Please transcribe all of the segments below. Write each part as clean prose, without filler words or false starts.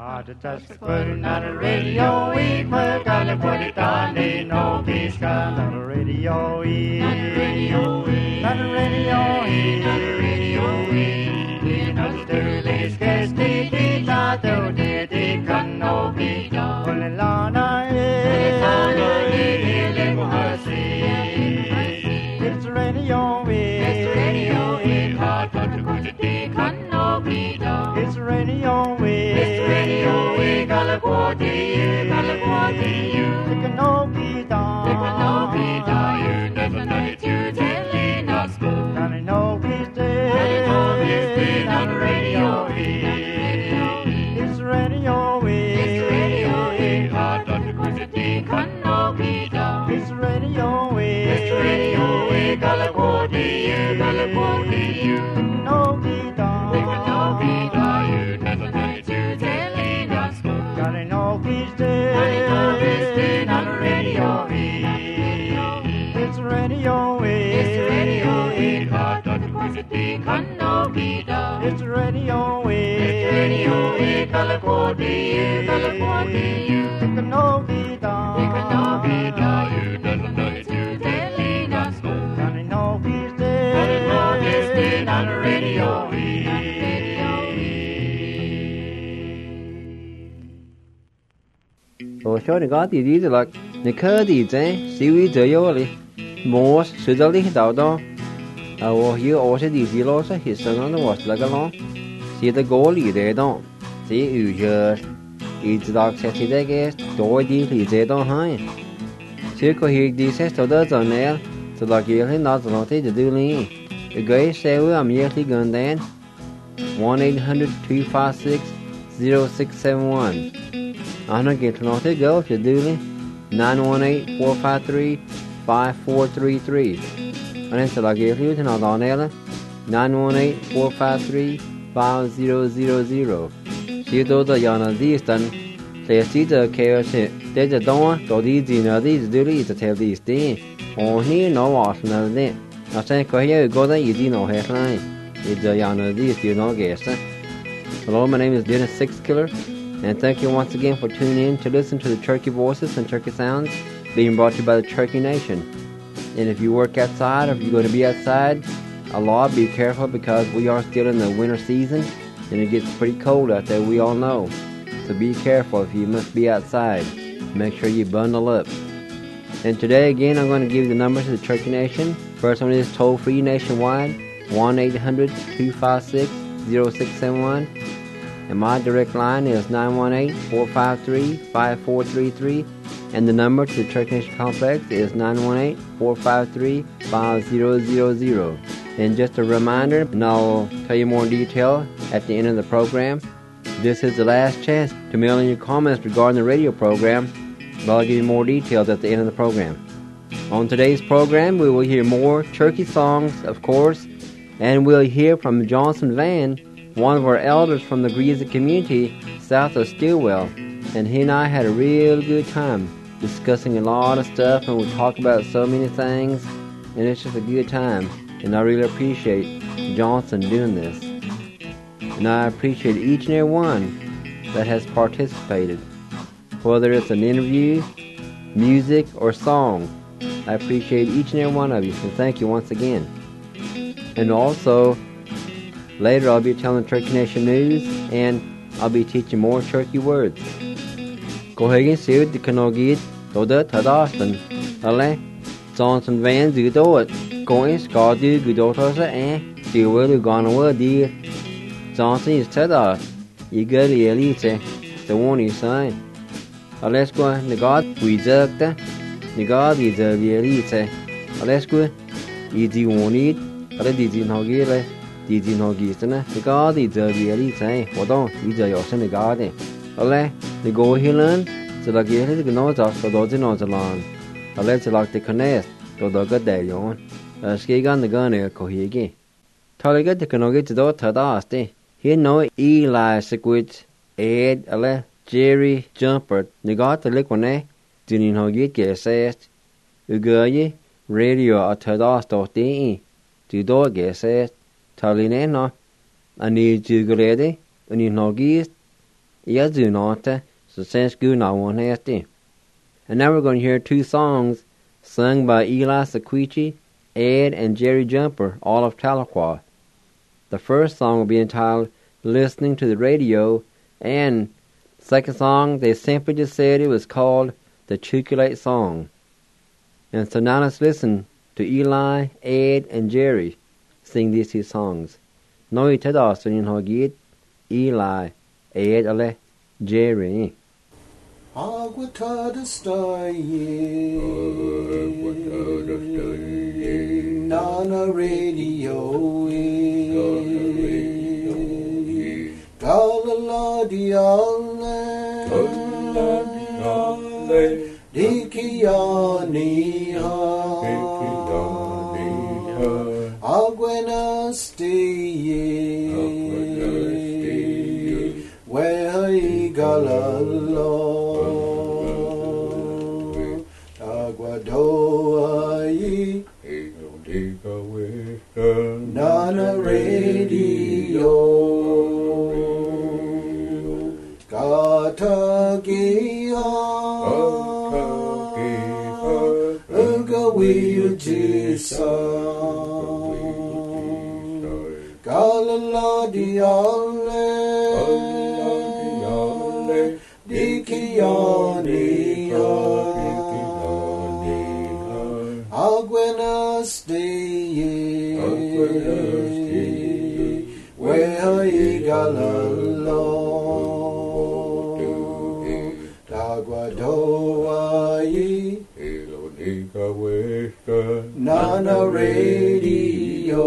to touch the putting on the radio, we put on the put it on, they no peace gun on the radio, on the radio, on the radio, on the radio, we know the sturley's case, they thought they can no be done. Well, Lana, it's the radio, it's the radio, hard to go to the can no be done. It's the radio, it's the radio, California, California, it can no be done. It can no be done. You never know it, you tell in our school. And I know he's dead, on the radio, it's the radio, it's the radio, hard to go to the can no be done. It's the radio, it's the radio, California, California, no be done. It can no be done. You never know it, you tell in our school. And I know he's dead, on the radio, it's the radio, it's the radio, hard to go to the can no be done. It's the radio, California, California, it can no be done. It can no be done. You never know it, you tell in our school. And I know he's dead, and I know he's dead on the radio. Rồi số này có thì đi là này khơi thì thế siêu ý trời vô đi mua sự đó đi đầu đó hiểu ở sẽ đi gì lo sẽ hiện sáng nó was là cái lo chỉ là cố lý để đó chỉ giờ ý đọc sẽ chỉ để cái đôi đi lý để đó hay chỉ có hiểu đi sẽ sau đó rồi nè rồi là cái hết nó rồi thế thì đưa đi cái xe với am nhớ thì gần đến 1-800-256-0671 I'm going to get to know it. Go if you do it. 918-453-5433. And then so I give you to know on there. 918-453-5000. See those are your these done. They see the chaos. There's a door. So these do it to tell these things. Oh, here no was another day. I say, go here, go there, you do know headline. It's a yarn of these, you know, guess. Hello, my name is Dennis Six Killer. And thank you once again for tuning in to listen to the Turkey Voices and Turkey Sounds being brought to you by the Turkey Nation. And if you work outside or if you're going to be outside, Allah, be careful because we are still in the winter season and it gets pretty cold out there, we all know. So be careful if you must be outside. Make sure you bundle up. And today again, I'm going to give you the numbers to the Turkey Nation. First one is toll-free nationwide, 1-800-256-0671. And my direct line is 918-453-5433. And the number to the Turkey Nation Complex is 918-453-5000. And just a reminder, and I'll tell you more in detail at the end of the program, this is the last chance to mail in your comments regarding the radio program, but I'll give you more details at the end of the program. On today's program, we will hear more Turkey songs, of course, and we'll hear from Johnson Van, one of our elders from the Greasy community south of Stillwell, and he and I had a real good time discussing a lot of stuff, and we talked about so many things, and it's just a good time, and I really appreciate Johnson doing this. And I appreciate each and every one that has participated, whether it's an interview, music, or song. I appreciate each and every one of you, and thank you once again. And also, later I'll be telling Turkey Nation news, and I'll be teaching more Turkey words. Cô Higgins xíu thì cần nói tôi đã thở Austin, ale Johnson Van giữ tôi, cô ấy có đi gửi đồ thôi sẽ chiều với được gọn ở đi. Johnson is thở đó, ý cái gì lý thế, the one is saying. Let's go, the God we jerk that, the God is the lý thế. Let's go, easy one it, ale đi gì nói gì đây. Đi gì nói gì thế này, cái có thì giờ gì đi thế, hoạt động bây giờ học sinh cái có đấy, ale, thì go here lên, sẽ là cái hết cái nói cho đó thì nói cho làm, ale sẽ là cái connect, đó cái đấy rồi, cái cái này có gì cái, thôi cái nói cái đó thật đó đấy, hiện nói Eli Squid, Ed, ale, Jerry Jumper, thì có thì lấy cái này, thì nhìn nói cái xe, cái radio ở thật đó đấy, thì đó cái xe. Taline no ani jigurede ani nogis Yazunata, so sense good now one hasty. And now we're going to hear two songs sung by Eli Sequicci, Ed, and Jerry Jumper, all of Tahlequah. The first song will be entitled Listening to the Radio, and the second song, they simply just said it was called the Chukulate Song. And so now let's listen to Eli, Ed, and Jerry sing these two songs. Noi tadasun in hogit, Eli, Ed, ale, Jerry. Aguatada staye, Nana radio, Galala diale, Dikiani Aguena staye, Where galalo. Nana radio, Katagia, Ugawi Jisa, Galala diale, Dikiani, Aguena staye, where galalo, Taguadoai, Nana radio.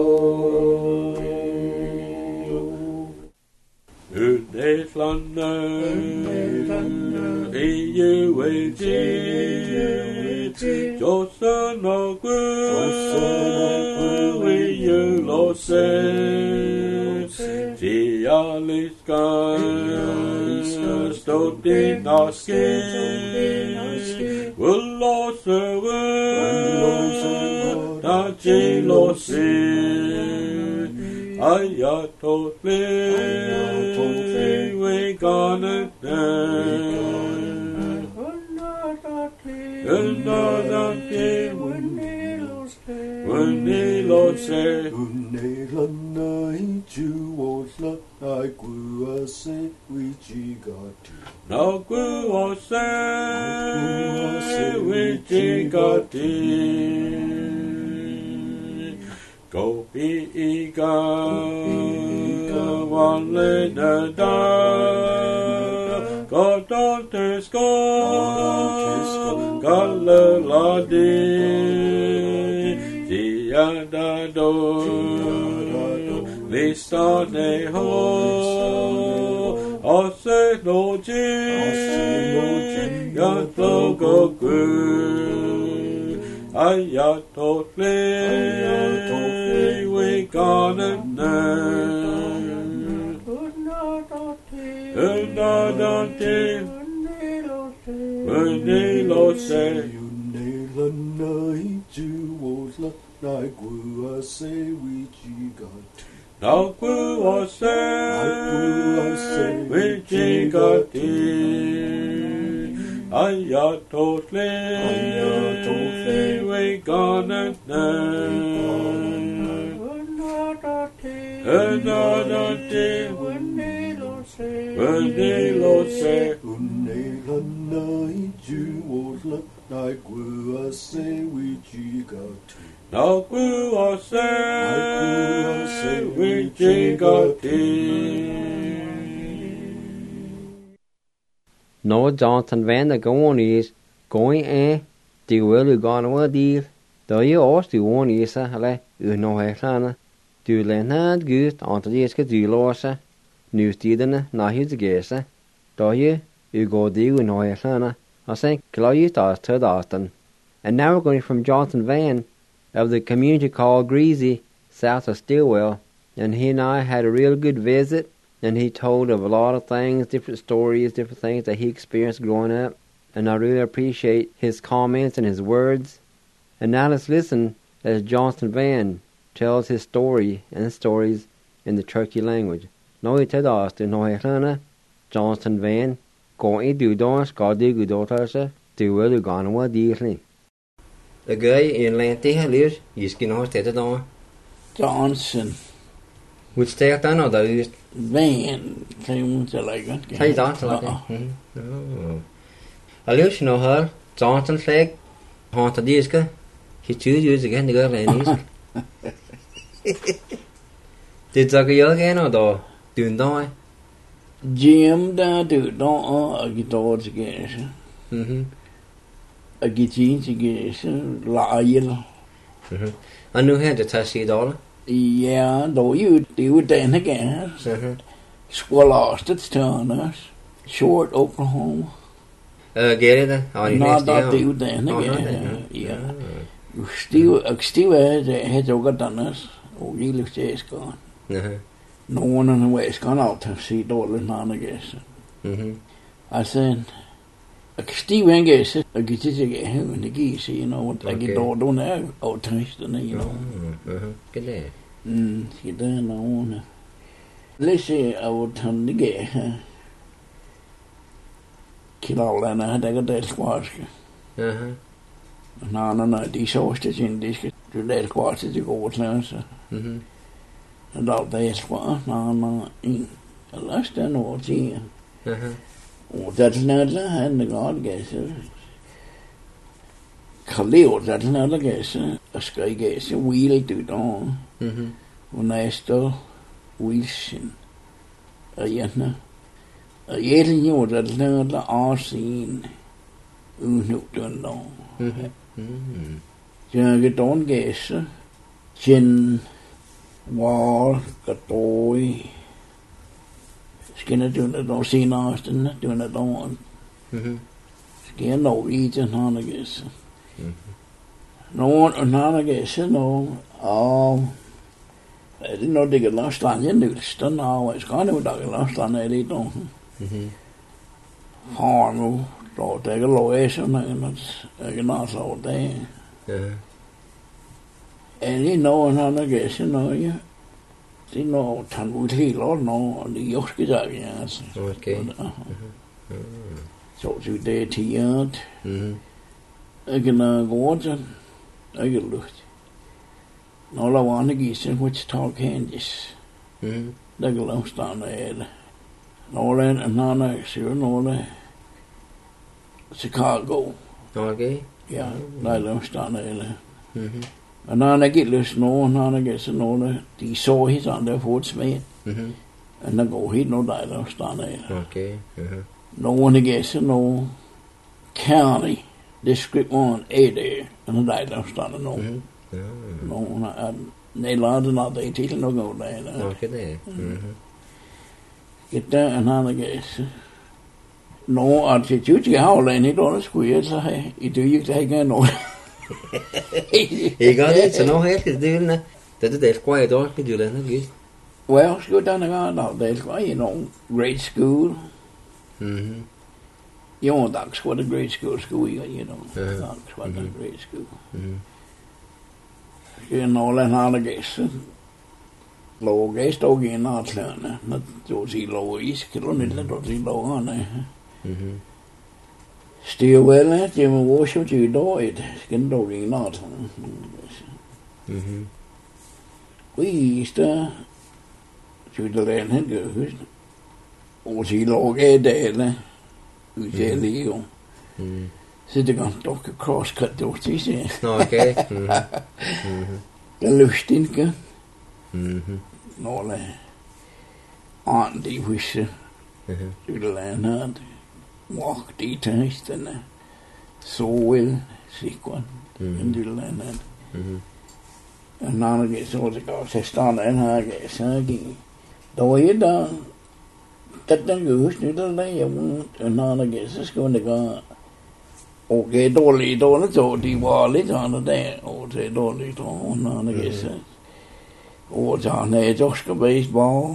We gonna Go be one later da go don't tesco galaladi diada do listane ho ose no ji ya to go good ayatole we gonna learn Unadante Unilo se Unilana Juosla Nagua se Wichigat Nagua se Wichigati Ayatole we gonna learn Unadante Unilo se Unilana Juosla Nagua se Wichigat Nagua se Wichigati Noah Johnson van der Gården is going det vil gone over deal. Da je også det one is eller no heklana. Du lennad gust anta det skal du låse. Newstidene na husgese. Da je go det no heklana. I think glad us to Austin. And now we're going from Johnson Van of the community called Greasy, south of Stillwell, and he and I had a real good visit. And he told of a lot of things, different stories, different things that he experienced growing up. And I really appreciate his comments and his words. And now let's listen as Johnson Van tells his story and stories in the Turkey language. Noi tedast in Noheklana, Johnston Van, går I du da, skal du gå da så, du er du gone over dearly. The guy in Lanty lives, you skin horse at the Johnson Which stay at another used. Van came to like that. Hey, Johnson, like that. Oh. I live, you know her, Johnson flag, haunted disc. He choose you again, the girl and disc. Did you again or do? Do you Jim da du don't a guitar again. A guitar again, liar. I knew how to touch it all. Yeah, though you do then again. Squall lost its turners. Short Oklahoma. Get it? Not that do then again. Yeah. Still had over done us. Oh, you look just gone. No one on the way is gone out to see Dolan none, I guess. I said, Steve Angus, I get to get him and the geese, you know, what I get all done out taste, you know. Good day. You don't know. Let's say I would turn the gate. Kill all that, I had to get that squash. No, these horses in this, to that squash to go to answer. And all that squash, no, I lost that all here. Och that's another hand the God guesser. Khalil, that's another guesser. A sky guesser, wheel to dawn. When I still wishing. A yetna. A yetin you that's another all seen. Unhook done dawn. Get on guesser. Chin, wall, gatoy. Skinner doing it on St. Austin, doing it on. Skin no region, I guess. No one, I guess, no. I didn't know they get lost on you, knew the stun always gone, they got lost on that, they don't. Harno, so take a low ass, and I can also all day. And you know, I guess, you know, yeah. Det er noget tanvud helt og noget, det er jo skidt af, ja, altså. Okay. Så det er tiget. Ikke noget godt, ikke luft. Når der var en gisse, Wichita, Kansas. Der kan lave stande af det. Når der er en anden, siger når der Chicago. Okay. Ja, der er lave stande af det. Og når han er givet løs nogen, når han er givet sådan noget, de så helt sådan, der får et smag. Og der går helt noget, der er der stand af. Okay. Nogen er givet sådan noget, county, det skriver man af det, og der er der stand af nogen. Nogen er, nej, lader det nok, det er til noget der. Okay, det er. Get der, han har givet. Nå, at det er ikke havland, ikke noget, skulle jeg så have. I det ikke, der ikke er noget. Ikke godt, så nu helt det vil det er det square i dag, det er det ikke. Well, school down the garden, they you know, grade school. You know, that's what a grade school you know. That's what a grade school. You know, then how to guess. Low guess, dog in not learn. Not to see low east, kilometer, to see low on. Still well, Jim wash what you do it, skin dog in not. We used to. Sydland han gør høst. Og så lå jeg der, udtale jo. Så det kan dokke crosscut dog til sig. Okay. Der løst ikke. Når der andre i huset. Sydland havde walk de tasterne. Så vel sikkert. Men Sydland havde. Og når der gik så det går til stand han har gik så gik. Då är det den just nu där jag när det så ska det gå och det dåligt så det var lite annat där och det dåligt och när det så och så när jag ska baseball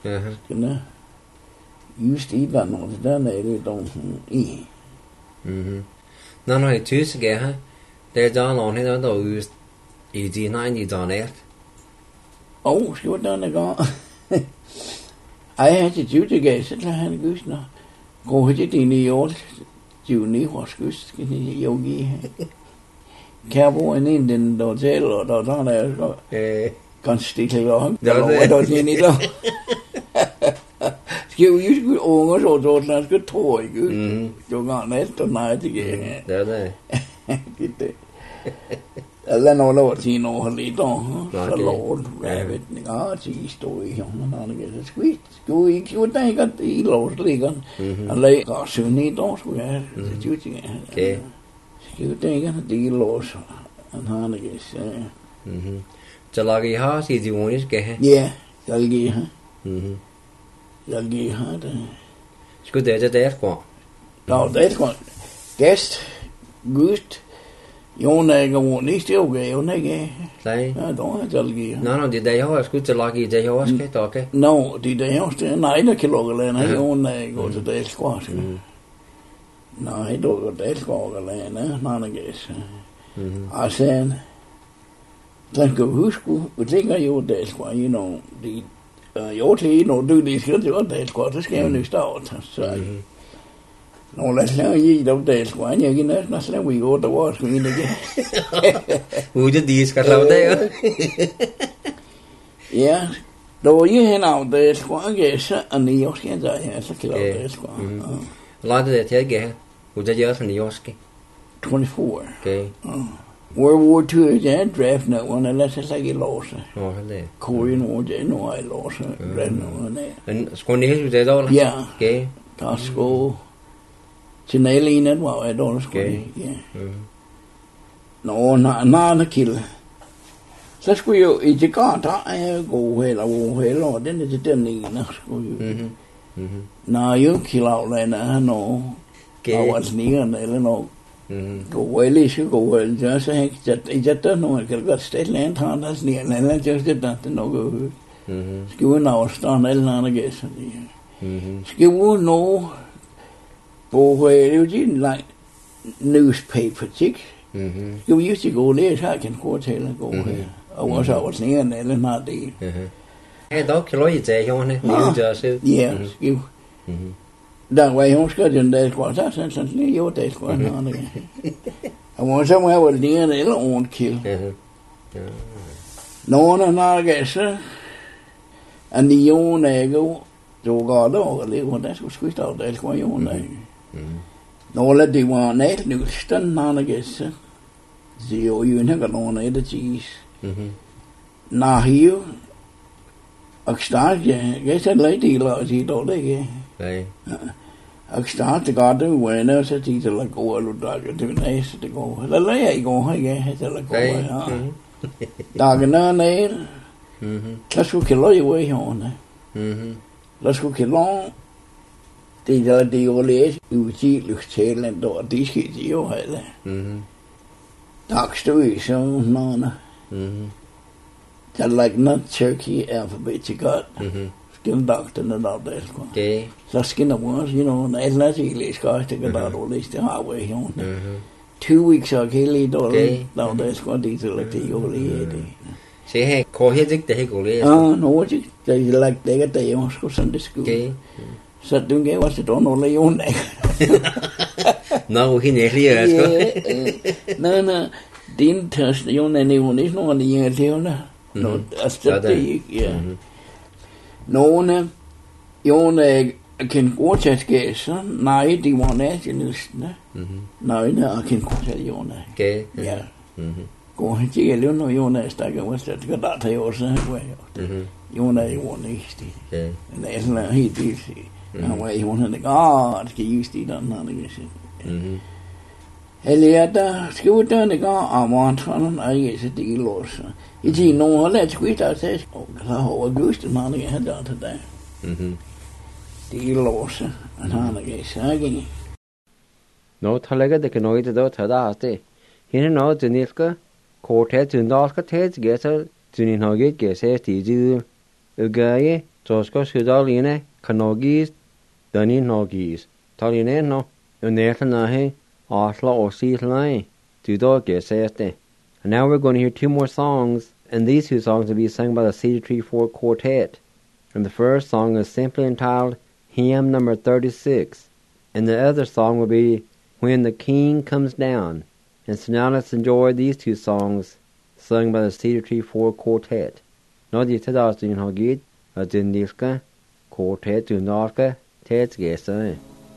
just i den och där är det då i När jag tycker jag här det är då långt det då just i de 90 dagar. Ska det gå I had to do the guess at the goose now. Go ahead in the old Juni was goose yogi. Cowboy and Indian don't tell or don't know. Constantly long. Don't you need long? You should almost or don't let good toy. You're not let tonight again. There. Then all over you know a little the Lord rabbit cheese story on and get a squeak. You would think at the Lord's legal and lay soon need those where the duty. Okay. You think at the Lord's and Hannigas. Jalagi house is the one is get. Yeah, Yalgi, huh? Yalgi, huh? It's good there's a death one. No, that's one. Guest, good. Jonne går ni still jonne. Say. Ja, då är det No, det där jag skulle till lagi det jag ska ta okej. No, det där jag ska nej det kilogram jonne går till det ska. Nej, då går det ska läna nanages. Sen tänker husko, betingar ju det ska, you know, det jag till no du det ska ju det ska, det ska ju nu starta så. No, let's now ye don't dance one. You know, that's now we go to war screen again. Who did these got out there? Yeah. Though you hand out there, one guess, and the Yoski has a kilo there. A lot of that again. Who did you from the Yoski? 24. Okay. World War II is that draft no one unless it's like he lost. Oh, there. Korean War, no, I lost it. Draft no one there. And Squanny was dead all? Yeah. Okay. Costco. Chinelina, well, I don't know. Yeah. No, not a killer. Så skulle jo i det godt, der gå heller, og den er til den ene, skulle jo. Når jeg kilder af den, når jeg var snigerne, eller når gå heller, ikke gå heller, så har jeg der nu, jeg kan godt stille en træn, der snigerne, eller jeg skal det nok højt. Skal vi nå stånd, eller andre gæster. Skal vi nå på like newspaper, ikke? You used to go there, so I can go here. I was near and then not there. Hey, dog, you Yeah, you. That way, I'm scared in days was that since your days going on again. I want somewhere with near and they don't kill. No one, I guess, and the own ego, so God, oh, that's what squeezed out, that's why you own. No, let the one that new stun on, I guess. Zio, you never know the cheese. Now, here, I start, guess that lady loves it all day. I start to go to when I said, he's like, oh, I look like to nice to go. The lay go, I guess, like, oh, dog and none there. Let's go kill your way on. Let's go kill on. Det er det jo læs udgivet til en dag de skal jo have. Dagstøj så nogle. Der like not turkey alphabet you got. Skin doctor and all that. Okay. Så skin of was, you know, and that's really guys to get out all this the highway on. 2 weeks okay lead all. Now that's what these like the jo læs. Se her ko her ikke det går læs. No, what you like they get the school Sunday school. Okay. Så du gav os det under lejon. Nå, hun er lige altså. Nej, din tørst jo er nævnt ikke nogen lige til hende. Nå, altså det ikke. Ja. Nogle jo kan gå til skæse. Nej, de var nationalisten. Nej, der kan gå til jo. Okay. Ja. Gå hen til at lave noget jo der stakker was det kan der tage også her. Jo er jo næste. Ja. Men det er sådan helt vildt. Han var i hun det godt skal just i den han ikke sige. Eller der skal ud der det går og man ikke så det lås. I de nogle lad skulle der så så over gust man ikke havde der til der. Det lås han har ikke sagt. Nå talega det kan noget det der det. Hende noget det niska kortet den der skal tage gæster den har ikke gæster det ugaye så skal line kanogis Danny Nogis. Talineno, Unetanahe, Asla or Seatlai, Tudo Geseste. And now we're going to hear 2 more songs, and these 2 songs will be sung by the Cedar Tree 4 Quartet. And the first song is simply entitled Hymn Number 36. And the other song will be When the King Comes Down. And so now let's enjoy these two songs sung by the Cedar Tree 4 Quartet. Nó đi tới đó thì họ ghi ở trên đi cái quartet từ nó cái thế ghé rồi.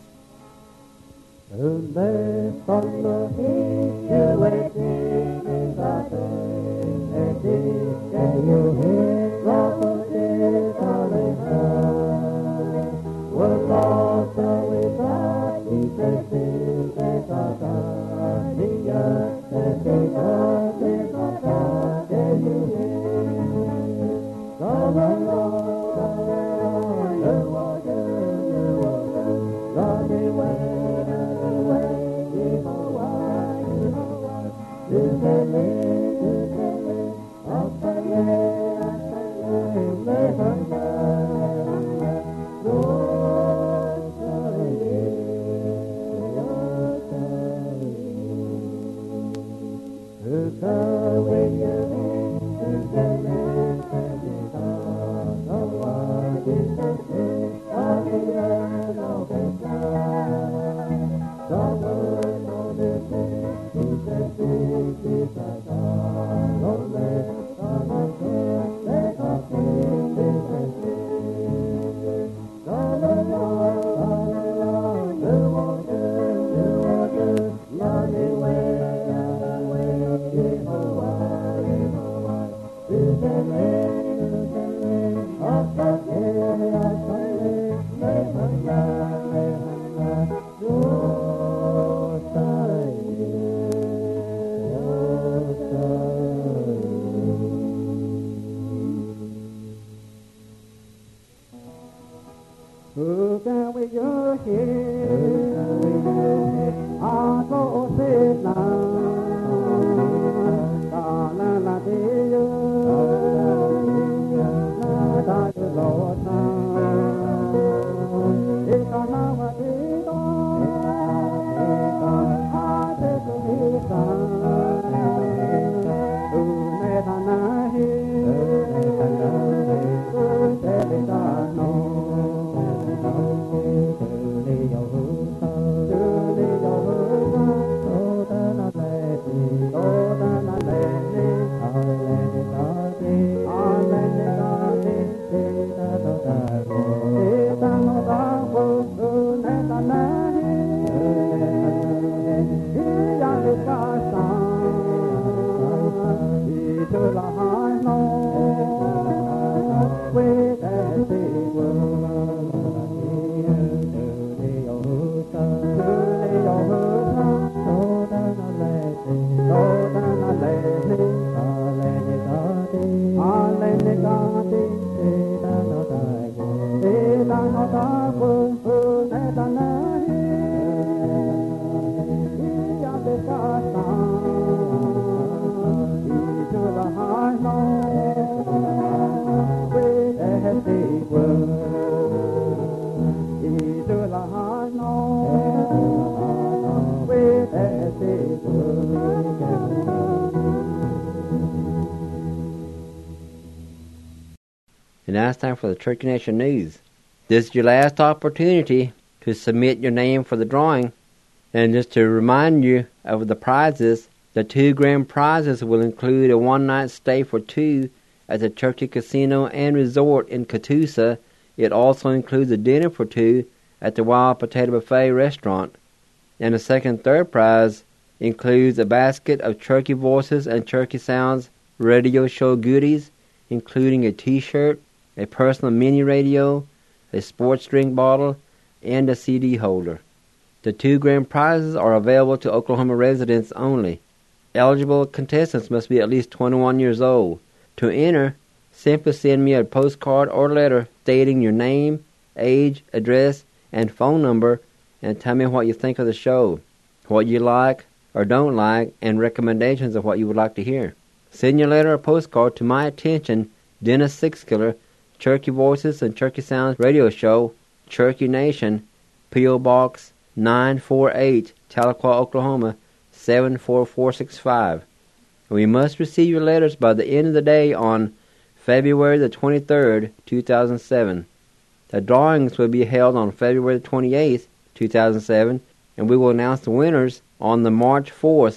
And now it's time for the Turkey Nation News. This is your last opportunity to submit your name for the drawing. And just to remind you of the prizes, the 2 grand prizes will include a one-night stay for 2 at the Turkey Casino and Resort in Catoosa. It also includes a dinner for 2 at the Wild Potato Buffet restaurant. And the second and third prize includes a basket of Turkey Voices and Turkey Sounds radio show goodies, including a T-shirt, a personal mini radio, a sports drink bottle, and a CD holder. The 2 grand prizes are available to Oklahoma residents only. Eligible contestants must be at least 21 years old. To enter, simply send me a postcard or letter stating your name, age, address, and phone number, and tell me what you think of the show, what you like or don't like, and recommendations of what you would like to hear. Send your letter or postcard to my attention, Dennis Sixkiller, Turkey Voices and Turkey Sounds Radio Show, Turkey Nation, P.O. Box 948, Tahlequah, Oklahoma 74465. We must receive your letters by the end of the day on February the 23rd, 2007. The drawings will be held on February the 28th, 2007, and we will announce the winners on the March 4th,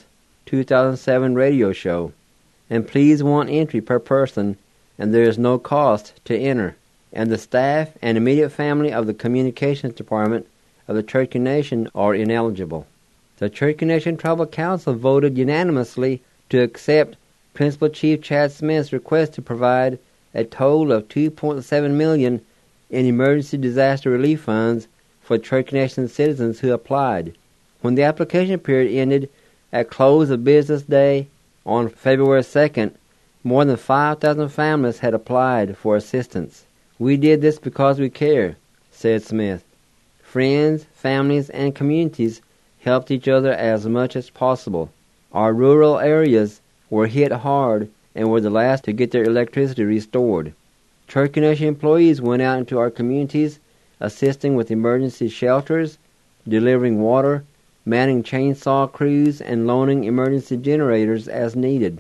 2007 radio show. And please, one entry per person, and there is no cost to enter. And the staff and immediate family of the Communications Department of the Cherokee Nation are ineligible. The Cherokee Nation Tribal Council voted unanimously to accept Principal Chief Chad Smith's request to provide a total of $2.7 million in emergency disaster relief funds for Cherokee Nation citizens who applied. When the application period ended at close of business day on February 2nd, more than 5,000 families had applied for assistance. We did this because we care, said Smith. Friends, families, and communities helped each other as much as possible. Our rural areas were hit hard and were the last to get their electricity restored. Cherokee Nation employees went out into our communities, assisting with emergency shelters, delivering water, manning chainsaw crews, and loaning emergency generators as needed.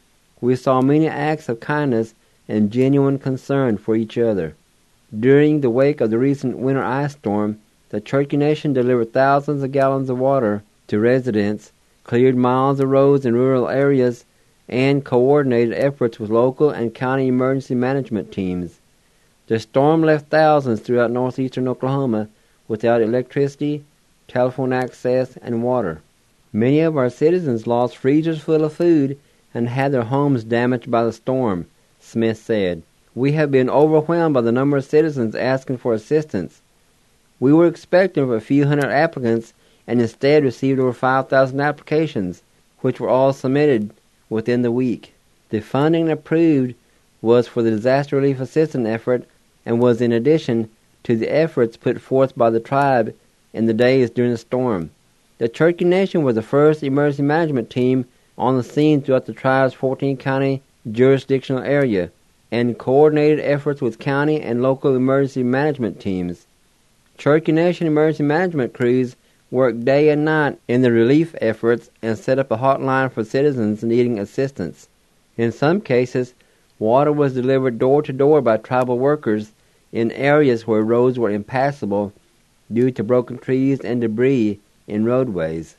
We saw many acts of kindness and genuine concern for each other. During the wake of the recent winter ice storm, the Cherokee Nation delivered thousands of gallons of water to residents, cleared miles of roads in rural areas, and coordinated efforts with local and county emergency management teams. The storm left thousands throughout northeastern Oklahoma without electricity, telephone access, and water. Many of our citizens lost freezers full of food and had their homes damaged by the storm, Smith said. We have been overwhelmed by the number of citizens asking for assistance. We were expecting a few hundred applicants and instead received over 5,000 applications, which were all submitted within the week. The funding approved was for the disaster relief assistance effort and was in addition to the efforts put forth by the tribe in the days during the storm. The Cherokee Nation was the first emergency management team on the scene throughout the tribe's 14-county jurisdictional area and coordinated efforts with county and local emergency management teams. Cherokee Nation emergency management crews worked day and night in the relief efforts and set up a hotline for citizens needing assistance. In some cases, water was delivered door to door by tribal workers in areas where roads were impassable due to broken trees and debris in roadways.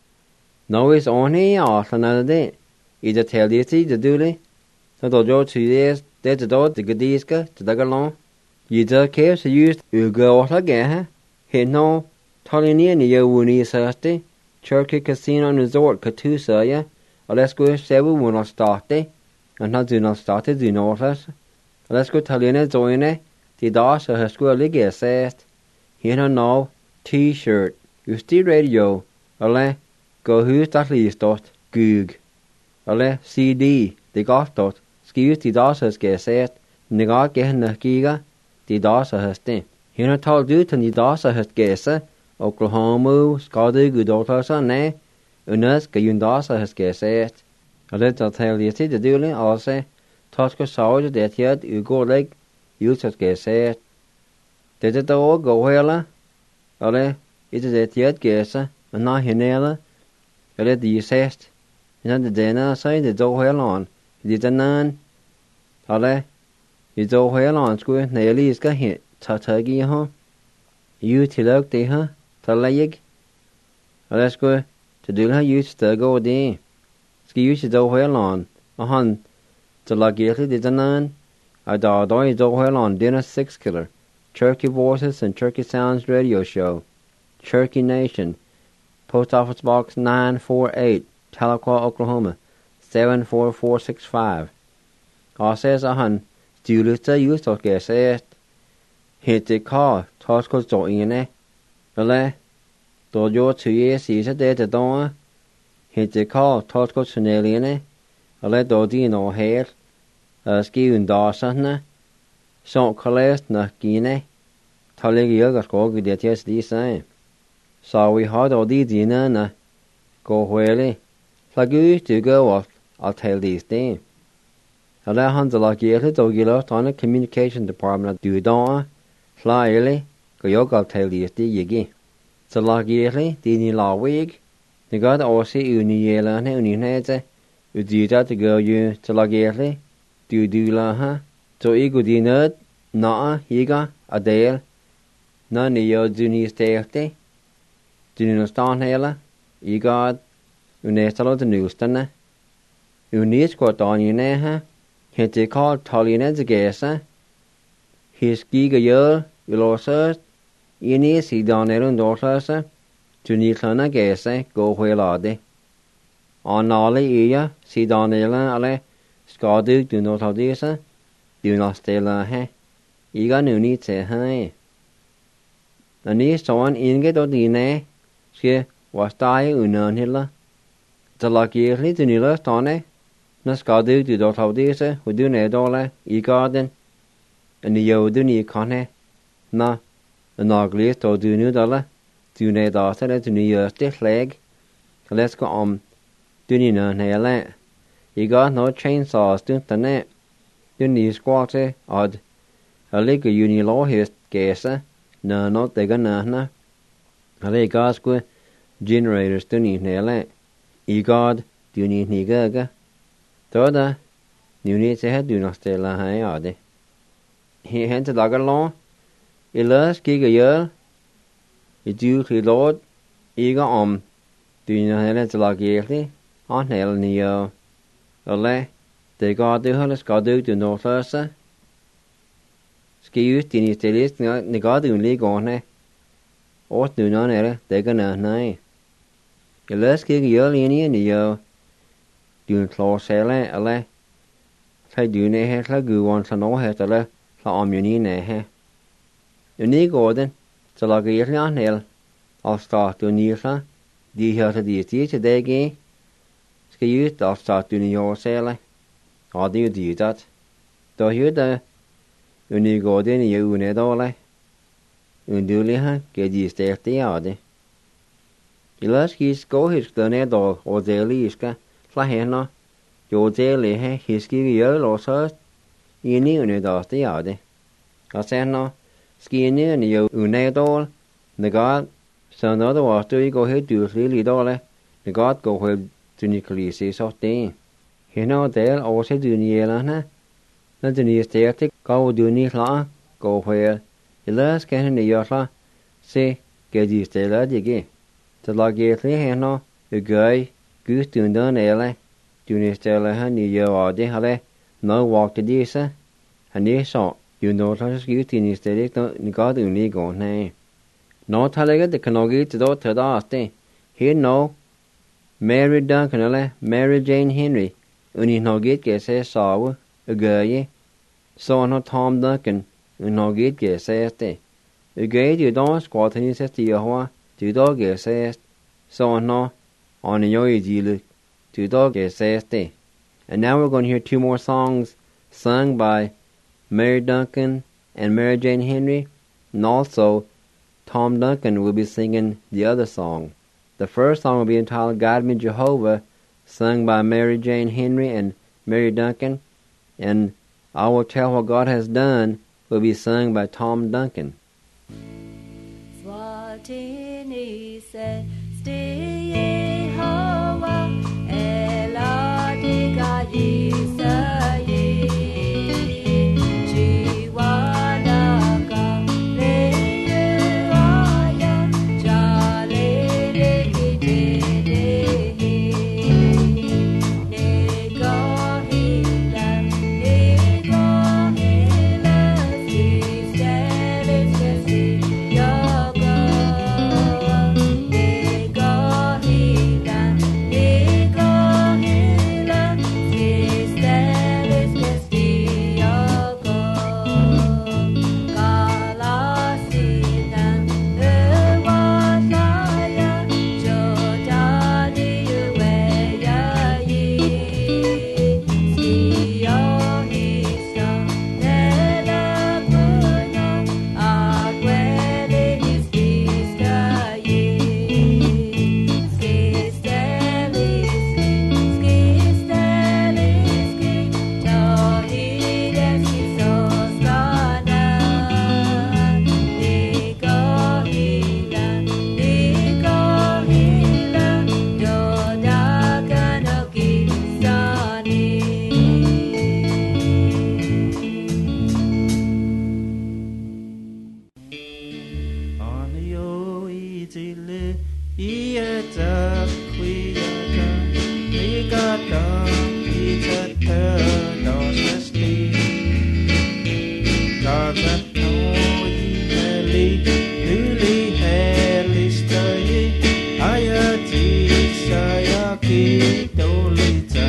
No is only off another day. Either tell the doodly, so the George to yes, there's the dog, the Gadiska, the Dagalon. You just care to use go again, hit no. Tolini ni Yawuni Sasti, Cherokee Casino and Resort Katusa, or let's go 7 will not start, and not do not start it, do not us. Let's go Talina Zoine, the dash of her school league says, here no T-shirt, you still radio, or go who's that least dot, goog, or CD, the golf dot, excuse the dash has get set, nigga getting the giga, the dash has thing. Here told you to the dash has get Oklahoma, Scotty, Gudota, ne, Unas, Gayundasa has guessed. A little tell you the duly, also, Tosca saw that yet you go like, you just guessed. Did the dog go well? Ole, it is it yet guess, and not hinella. A little you said, and the dinner say the dog well on. Did the none? Ole, you dog well on, school, nearly is got hit, tatagi, huh? You tilok de, huh? Talayig. Let's go to do her use to go there. Ski use do well on. A hun to la gilly did a nun. I do well on dinner 6 killer. Cherokee Voices and Cherokee Sounds radio show. Cherokee Nation. Post Office Box 948, Tahlequah, Oklahoma 74465. I says a hun. Do to use to get said. Hit the car. Toss goes to in it. Ale, do your 2 years is a day to dawn. Hit the call, Tosco Suneliane. Ale do dino hair. Ski and Dawson. So collect na gine. Talig yoga go get yes this same. So we had all the dinner na go whaley. Flagu to go off, I'll tell these things. Ale Hans like yellow do gilot on the communication department do dawn. Fly early. Go yoga tell you the yigi. So like yearly, the law wig. The god also uni yella and uni neze. You do that to go you to like yearly. Do la huh? So ego dinad na higa adel na niyo duni steerte duni no stan hela igad unestalo de nustana unis ko tani neha hente call talina de gesa his giga yo ilosas inis I danerun dorsasa duni klana gesa go hwelade anale iya si danela ale skadu du no tadisa du no stela he iga nuni te hai Ani soan inge do dine ske wastai unan hilla talakirli dunila stane na skadu du do tadisa hudu ne dole igaden ani yodu ni kane na nagli to dunu dala du ne dasa le dunu yoste leg let's go duni na hele iga no chainsaws du tane duni squatte ad aliga uni law his gesa na no tega na ale gasque generators duni hele igad duni nigaga toda nuni se du no stela hai ade he hente lagar law ilas giga yel idu khilod iga duni hele talagirli on hel nio ale de gadu hel skadu du no thasa skius dini stelis ni gadu li gone ot nu non era de gana nai ilas giga yel ini nio du close hele ale sai du ne he la gu on sa no he tala la amuni ne he uni goden talagirli on hel al start du nisa di hata di ti de ge Ska ut av start universele hade ju dytat. Då hyrde unigåden I unedole. Unduliha gedi sterte ade. Ilaskis go hiskdane do odeliska flahena. Jodeli he hiski jölosas ini unedaste ade. Kasena skini ni unedol negad sanado wastu go he dusli dole. Negad go he Tunicalisi sorti. Hino del ose duniela na dunisterte go duni la go where ilas can ni yotla se gedi stela dige. The lagetli hino guy gustundon ele dunistela hani yo ade hale no walk the disa hani so you know tas gustini stele ni god uni go ne. No talega de kanogi to do tada aste. He no Mary Duncan Mary Jane Henry uni nogit ge se saw agaye so no Tom Duncan uni nogit ge se este agaye du don squatini se ti ho du do ge se so no on yo idilu du do ge se este. And now we're going to hear two more songs sung by Mary Duncan and Mary Jane Henry, and also Tom Duncan will be singing the other song. The first song will be entitled God Me Jehovah, sung by Mary Jane Henry and Mary Duncan, and I Will Tell What God Has Done will be sung by Tom Duncan. God tili iata quiata ligata itata dosasti gata noyeli luli helistayi ayati sayaki dolita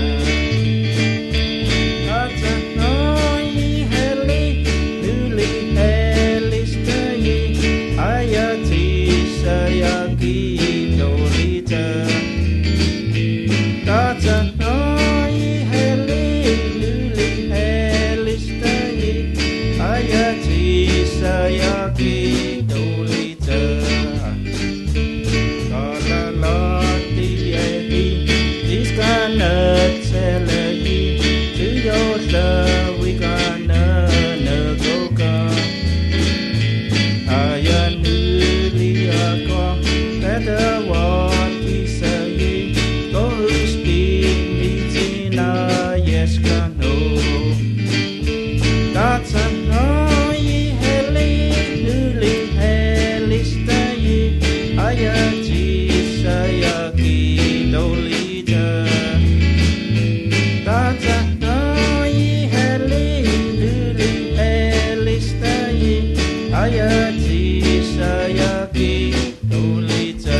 gata noyeli luli helistayi ayati sayaki dolita gata noyeli luli helistayi ayati sayaki dolita kala lati ehi iskana tselehi tuyosha wikana nagoka ayanuli ako kada wati sayi gorusti mitina yeskano gata noyi heli luli helistayi ayati sayaki dolita gata noyi heli luli helistayi ayati sayaki dolita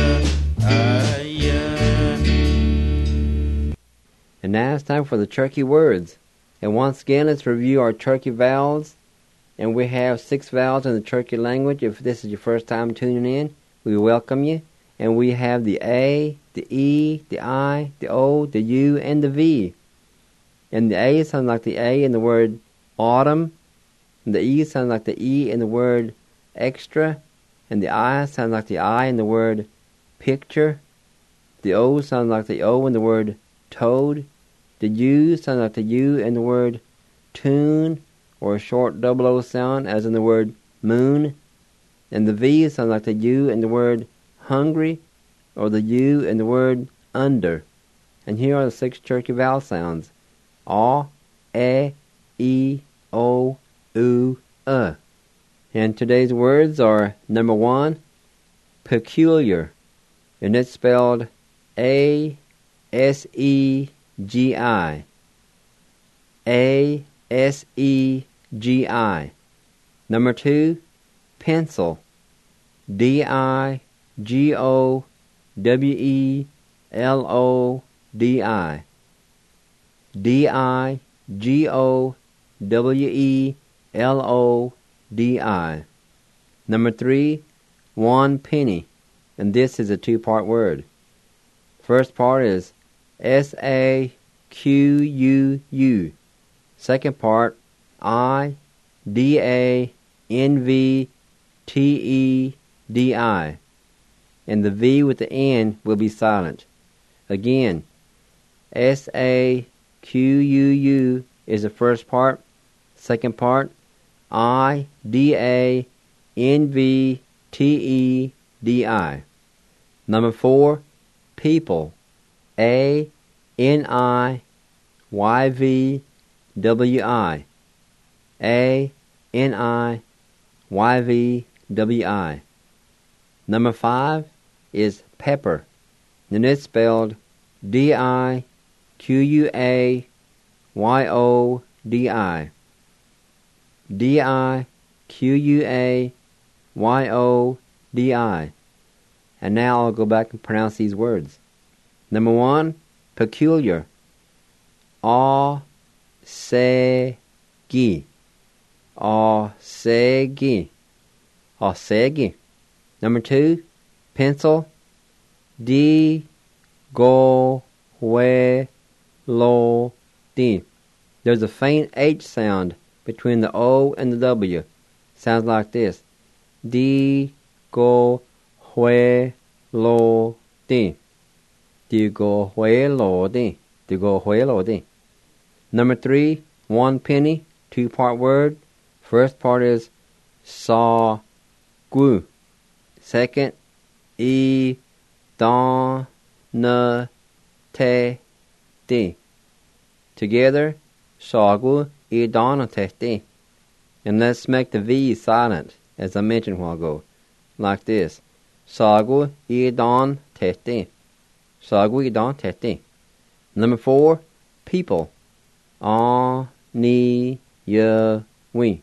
And now it's time for the turkey words. And once again, let's review our turkey vowels. And we have 6 vowels in the turkey language. If this is your first time tuning in, we welcome you. And we have the A, the E, the I, the O, the U, and the V. And the A sounds like the A in the word autumn. And the E sounds like the E in the word extra. And the I sounds like the I in the word picture. The O sounds like the O in the word toad. The U sounds like the U in the word tune, or a short double O sound, as in the word moon. And the V sounds like the U in the word hungry, or the U in the word under. And here are the 6 turkey vowel sounds: A, E, O, U, And today's words are, number 1, peculiar. And it's spelled A-S-E-G-I. A-S-E-G-I. Number 2, pencil. D-I-G-O-W-E-L-O-D-I. D-I-G-O-W-E-L-O-D-I. Number 3, 1 penny. And this is a 2-part word. First part is S-A-Q-U-U. Second part, I-D-A-N-V-T-E-D-I. And the V with the N will be silent. Again, S-A-Q-U-U is the first part. Second part, I-D-A-N-V-T-E-D-I. Number 4, people. A-N-I-Y-V-W-I. A-N-I-Y-V-W-I. Number 5 is pepper. And it's spelled D-I-Q-U-A-Y-O-D-I. D-I-Q-U-A-Y-O-D-I. And now I'll go back and pronounce these words. Number 1, peculiar. A-se-gi. A-se-gi. A-se-gi. Number 2, pencil. D-go-we-lo-di. There's a faint H sound between the O and the W. Sounds like this. D-go-we-lo-di. D-go-we-lo-di. D-go-we-lo-di. Number 3, 1 penny, 2-part word. First part is sa-gu. Second, e-don-na-te-di. Together, sa-gu, e-don-na-te-di. And let's make the V silent, as I mentioned a while ago, like this. Sagu idon tete. Sagu idon tete. Number 4, people. Ni ya we.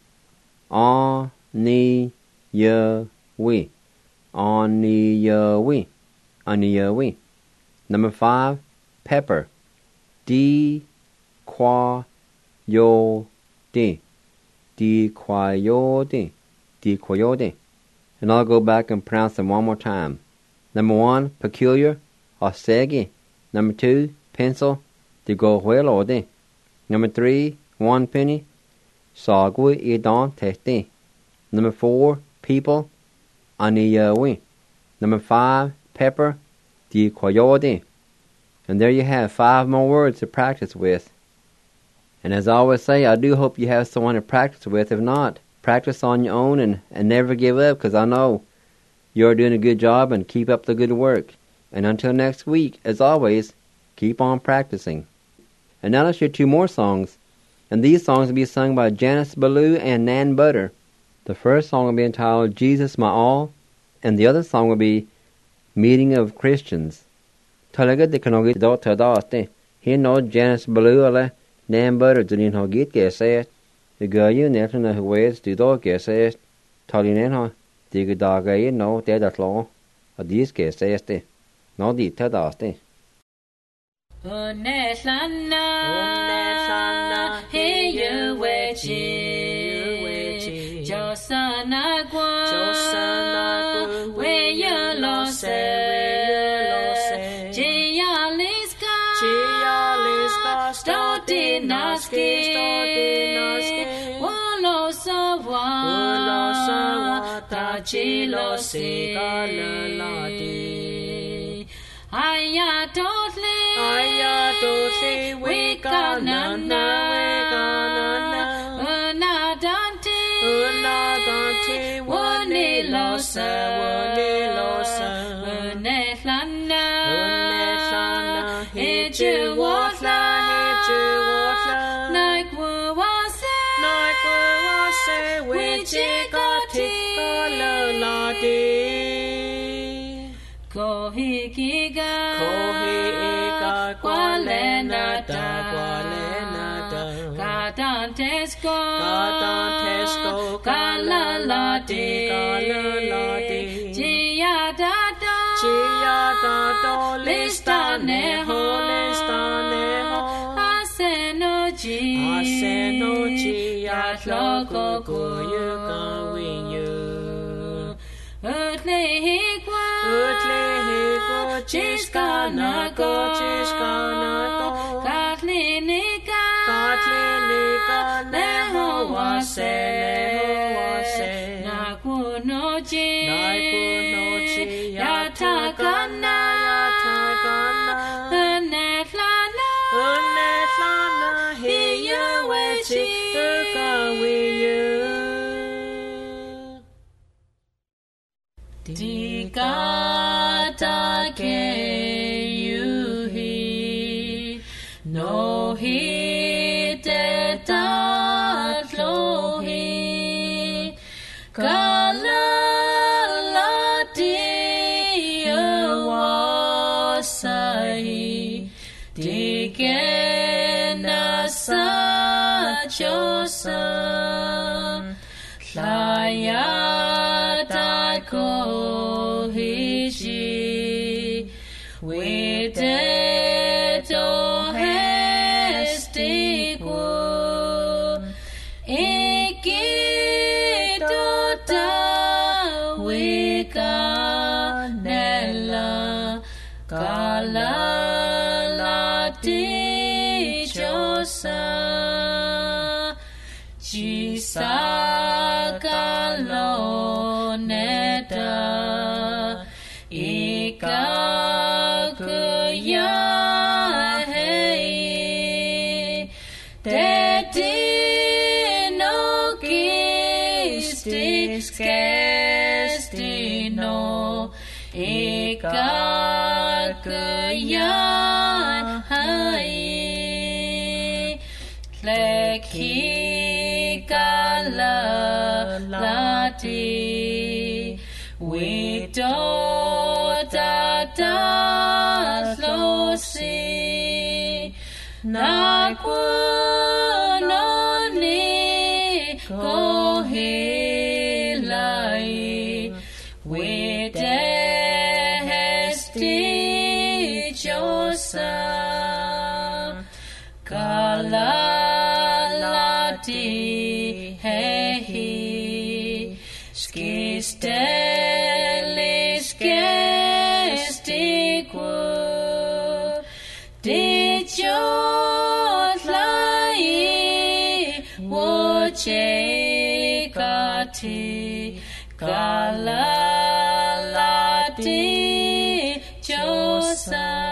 Ni ya we. Ni ya we. Ni ya we. Number 5, pepper. Di qua yo de. Di qua yo de. Di qua yo de. And I'll go back and pronounce them one more time. Number 1, peculiar, osegi. Number 2, pencil, di go huelo de. Number 3, 1 penny, sagu idon tete. Number 4, people, aniyawi. Number 5, pepper, di koyode. And there you have 5 more words to practice with. And as I always say, I do hope you have someone to practice with. If not, practice on your own and never give up, because I know you're doing a good job, and keep up the good work. And until next week, as always, keep on practicing. And now let's hear 2 more songs. And these songs will be sung by Janice Ballou and Nan Butter. The first song will be entitled Jesus My All, and the other song will be Meeting of Christians. Talaga de kanogi do tadaste. He no Janice Ballou ala Nan Butter dunin ho git geset. The girl you never know who ways do do geset. Talinen ho dig daga you know dead at law. A these geseste. No di tadaste. Unetlana, he you wechi, Josana gua, we you lose, Gialiska, Stodinaski, Wolosawa, Tachilosi, Ayatotli, we canana, Unadante, Wanilosa, Unetlana, Hijuwatla, Nakwawase, Wichikati, Kohikiga, Kwalenata, Katantesco, Kalalati, Giadato, Listaneho, Asenoji, Yatloko, Kuyuka, Winyu, Utlehikwa, Chiskanako, Katlinika, Nehowase, Nakunochi, Yatakana, Unetlana, Hiyawechi, Ukawiyu. Dikatake yuhi no hitetalohi kalalati awasai dikena sachosa Layatako hishi Witeto hestiku Ikitota wikanela Kalalati chosa Chisakalo-neta ikakuya-hei Tetino-kistis-kestino ikakuya-hei Tleki Kalalati with do da da lo si na ku no ni ko he lai we de hesti josa kala la ti he skistelis gestiku did your lie wo chekati kala la ti josa.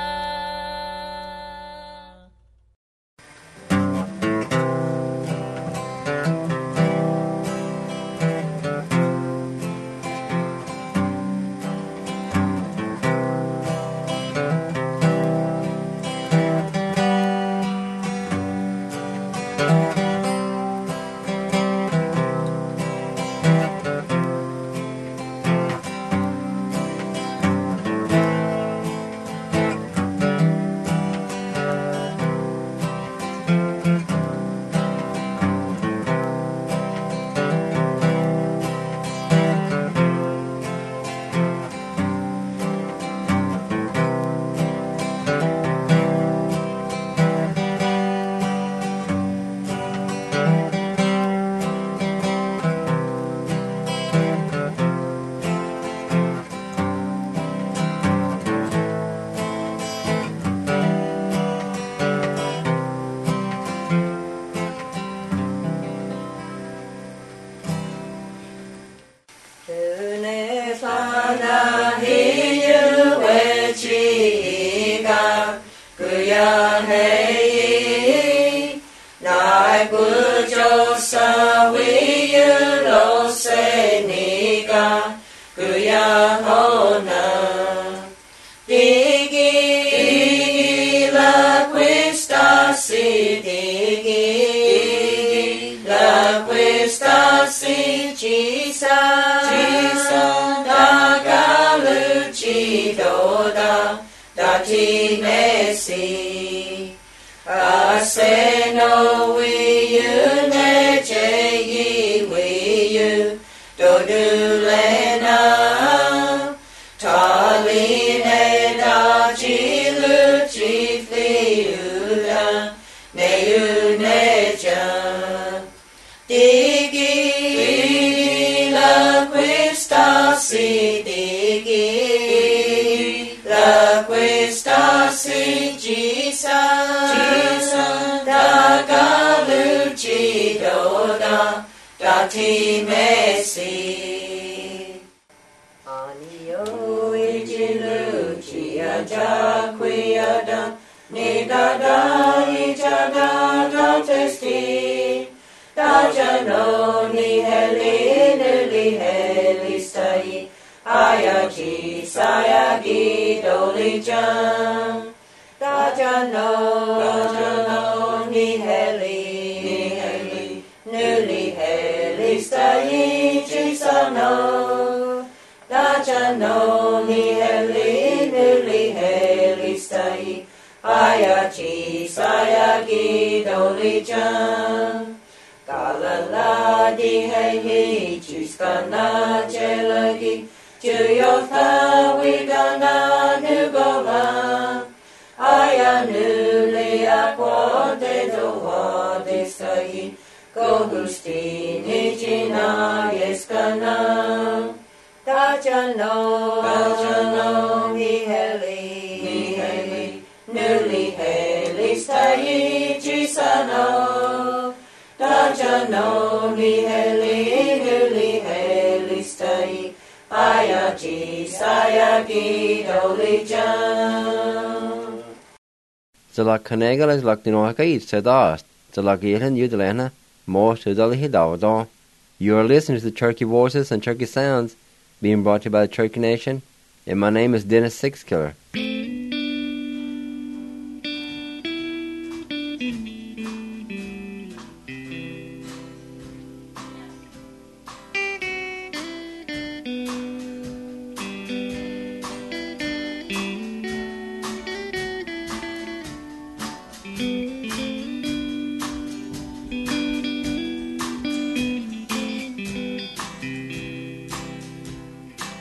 Zalak Kanegalas lak Dinoaka Sedas, Zalak Yelin Udalena, most of the Hidawdo. You are listening to the Turkey Voices and Turkey Sounds, being brought to you by the Turkey Nation, and my name is Dennis Sixkiller.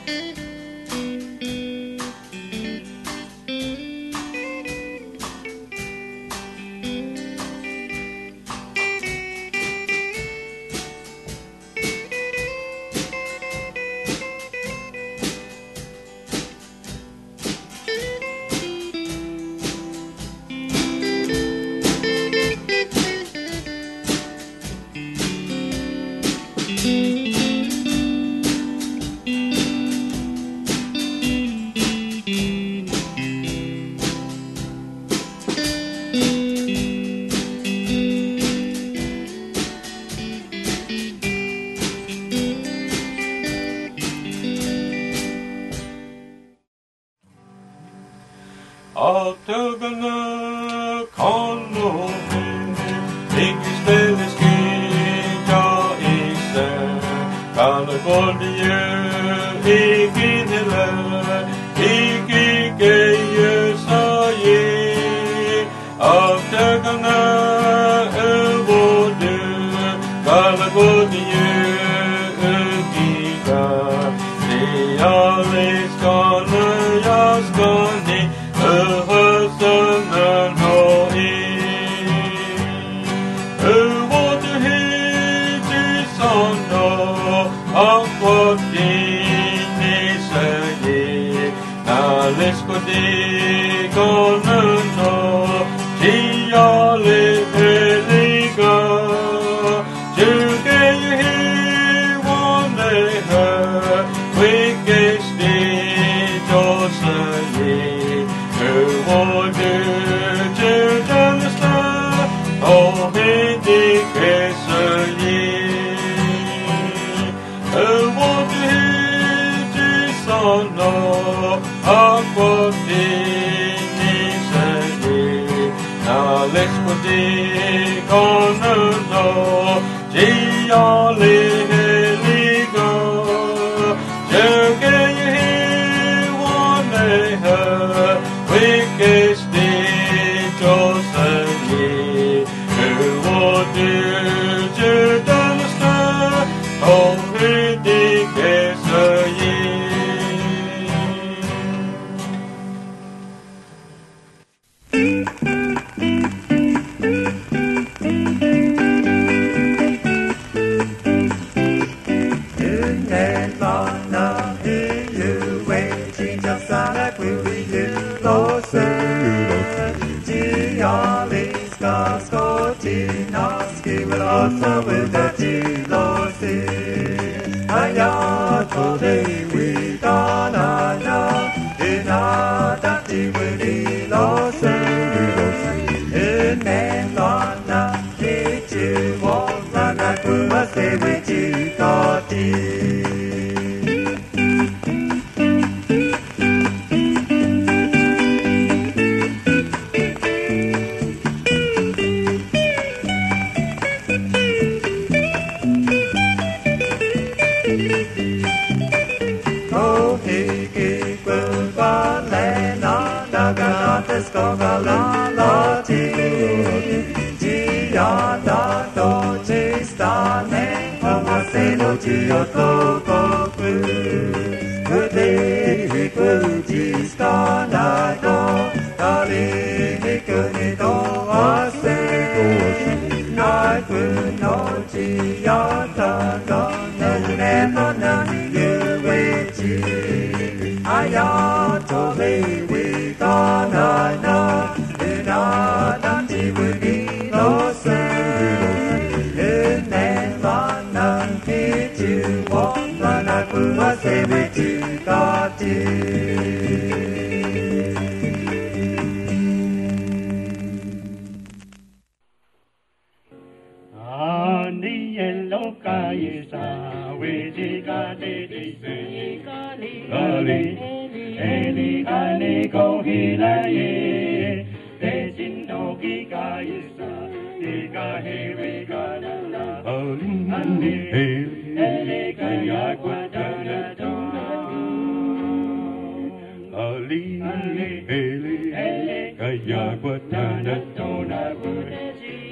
Atagana kano Ingen ställes kinja isen Kana goldiye ikinile Ikikeye saye Atagana evodu Kana goldiye ikika Dialis kana yaskani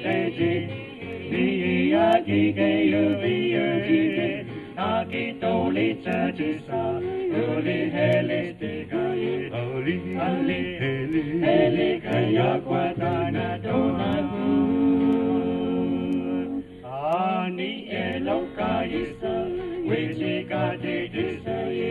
Akito Holy Churchisa, Holy Helestica, Holy Helikaya Quatana Donabu. Ani Elokaisa, Wichikati Disaye,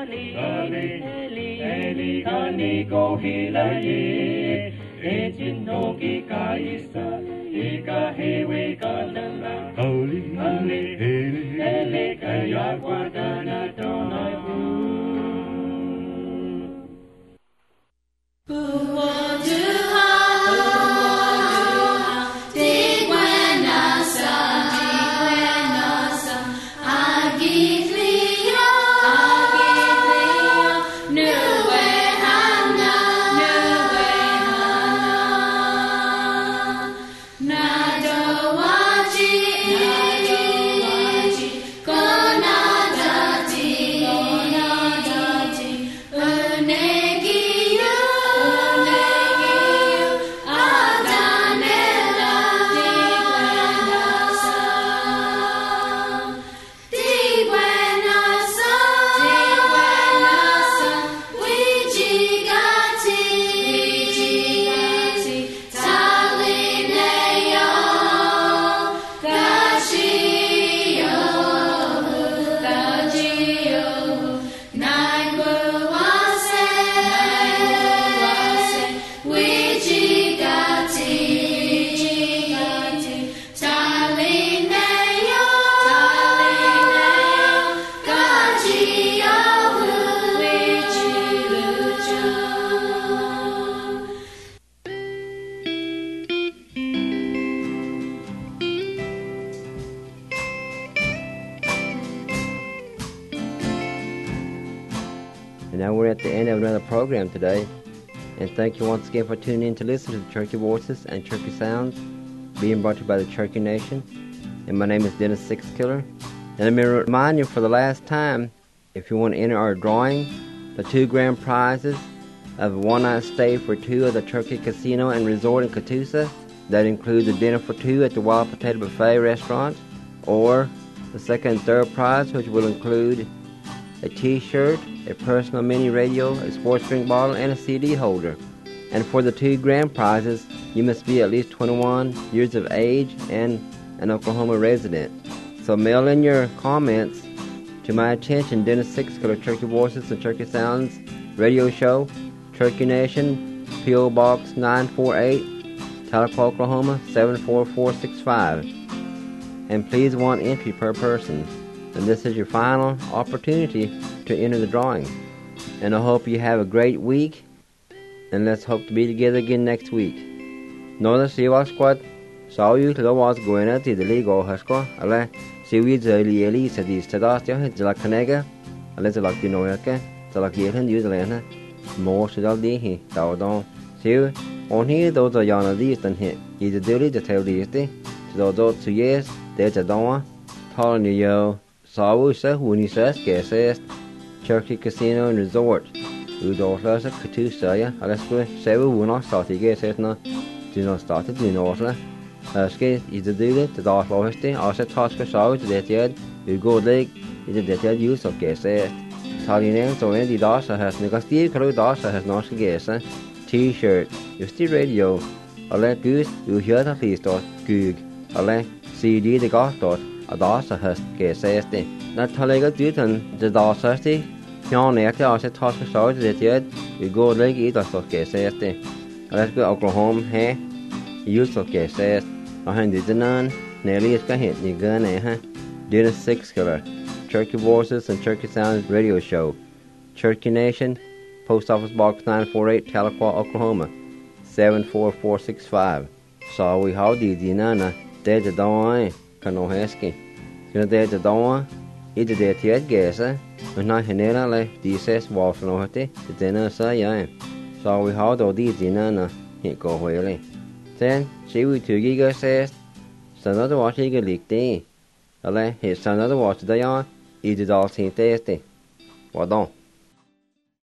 Helikani Gohilaye, Ejinoki Kaisa, Ika Hewe Kalamba, Holy Helikaya Quatana Donabu. Now we're at the end of another program today, and thank you once again for tuning in to listen to the Cherokee Voices and Cherokee Sounds, being brought to you by the Cherokee Nation. And my name is Dennis Sixkiller. And let me remind you for the last time, if you want to enter our drawing, the 2 grand prizes of a one-night stay for 2 at the Cherokee Casino and Resort in Catoosa. That includes a dinner for 2 at the Wild Potato Buffet restaurant, or the second and third prize, which will include a t-shirt, a personal mini radio, a sports drink bottle, and a CD holder. And for the 2 grand prizes, you must be at least 21 years of age and an Oklahoma resident. So mail in your comments to my attention, Dennis Sixkiller, Cherokee Voices and Cherokee Sounds radio show, Cherokee Nation, P.O. Box 948, Tahlequah, Oklahoma 74465. And please, 1 entry per person. And this is your final opportunity to enter the drawing. And I hope you have a great week, and let's hope to be together again next week. Northern Seawalk Squad, saw you to the was going out to the league or Husko, Ale, see we the Eli said these Tadastia, Jalakanega, Alex Lakinoaka, Talakian, New Zealand, more to the Dihi, Dawdon. See, on here those are Yana these than hit. Either duty to tell these day, to those 2 years, there's a dawn, telling you. Sawusa, Winnie says, Cherokee Casino and Resort. Udorla, Catoosa, Alaska, Seven will not start again, says no, do not start it, do not. Alaska is the dealer, the dark lowesty, or set Tosca Saw to that yard, you go leg, is the detailed use of gas. Italian so Andy Dawsa has Negasti, Caro Dawsa has not gas, t-shirt, you still radio, a let goose, you hear the least or goog, a let CD the goth dot. A Dawsa has GSSD. Not Talega Dutan, the Dawsa, Yon Actor, or set Tosca Saw to that yard, you go leg eat us of GSSD. Let's go Oklahoma, hey, use of GSS. I handed the none, nearly is going to hit you gun, eh? Dennis Sixkiller, Cherokee Voices and Cherokee Sounds radio show. Cherokee Nation, Post Office Box 948, Tahlequah, Oklahoma 74465. So we how did you nana, there's a dawn. Kanoheski. You know, there's a dawn, either there to gas, and not Henera like DSS Walfanohati, the dinner say, so we hold all these dinner, it go whaley. Then, she will 2 giga says, another watch he get leaked in. Ale, his another watch they on, either all seen tasty. Well done.